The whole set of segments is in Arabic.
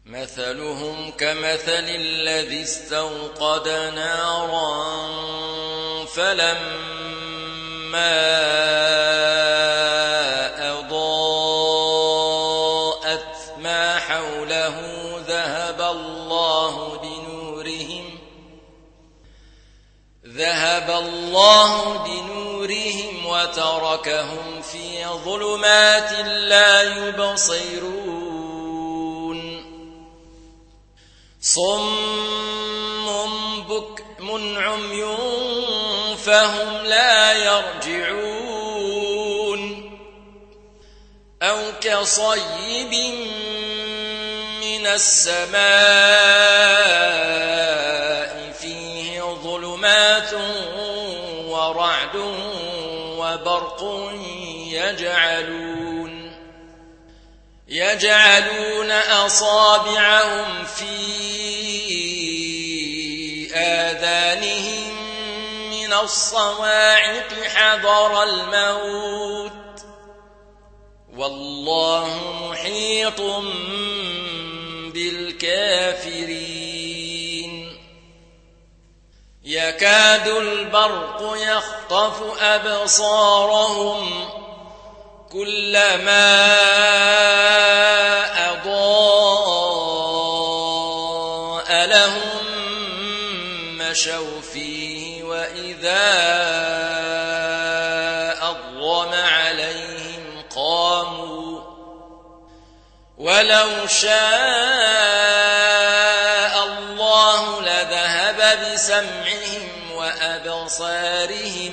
مثلهم كمثل الذي استوقد نارا فلما أضاءت ما حوله ذهب الله بنورهم وتركهم في ظلمات لا يبصرون صم بكم عمي فهم لا يرجعون أو كصيب من السماء فيه ظلمات ورعد وبرق يجعلون أصابعهم في آذانهم من الصواعق حذر الموت والله محيط بالكافرين يكاد البرق يخطف أبصارهم كلما أضاء لهم مشوا فيه وإذا أظلم عليهم قاموا ولو شاء الله لذهب بسمعهم وأبصارهم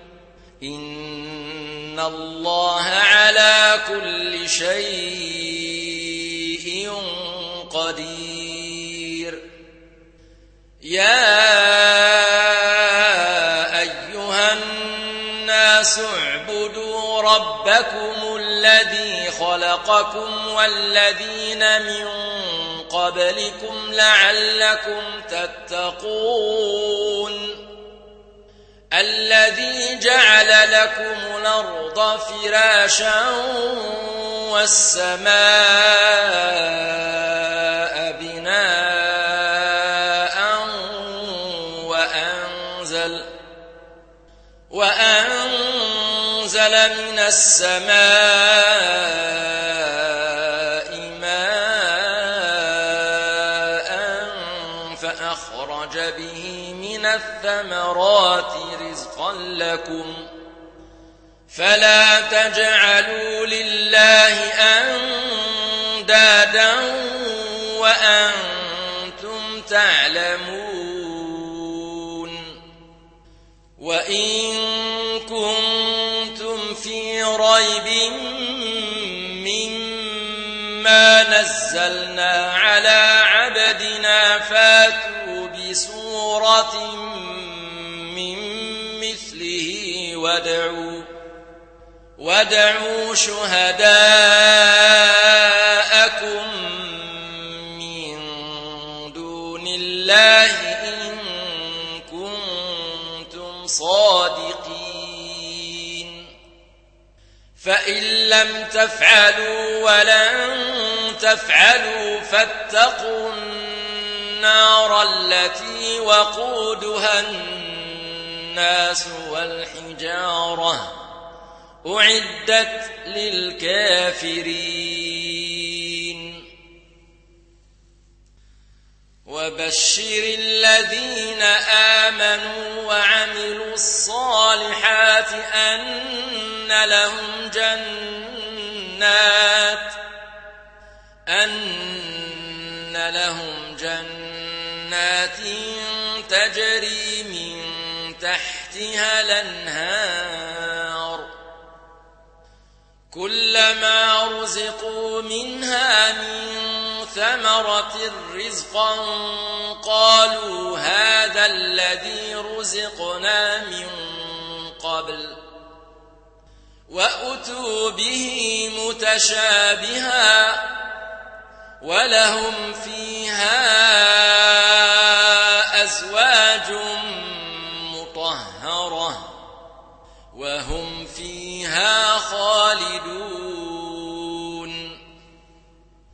إن الله على كل شيء قدير يا أيها الناس اعبدوا ربكم الذي خلقكم والذين من قبلكم لعلكم تتقون الذي جعل لكم الأرض فراشا والسماء بناء وأنزل من السماء ماء فأخرج به من الثمرات رزقا لكم فلا تجعلوا لله أندادا وأنتم تعلمون وإن كنتم في ريب مما نزلنا على عبدنا فاتوا بسورة من مثله وادعوا شهداءكم من دون الله إن كنتم صادقين فإن لم تفعلوا ولن تفعلوا فاتقوا النار التي وقودها الناس والحجارة أعدت للكافرين وبشر الذين آمنوا وعملوا الصالحات أن لهم جنات تجري من تحتها الأنهار كلما رزقوا منها من ثمرة رزقا قالوا هذا الذي رزقنا من قبل وأتوا به متشابها ولهم فيها أزواج مطهرة وهم فيها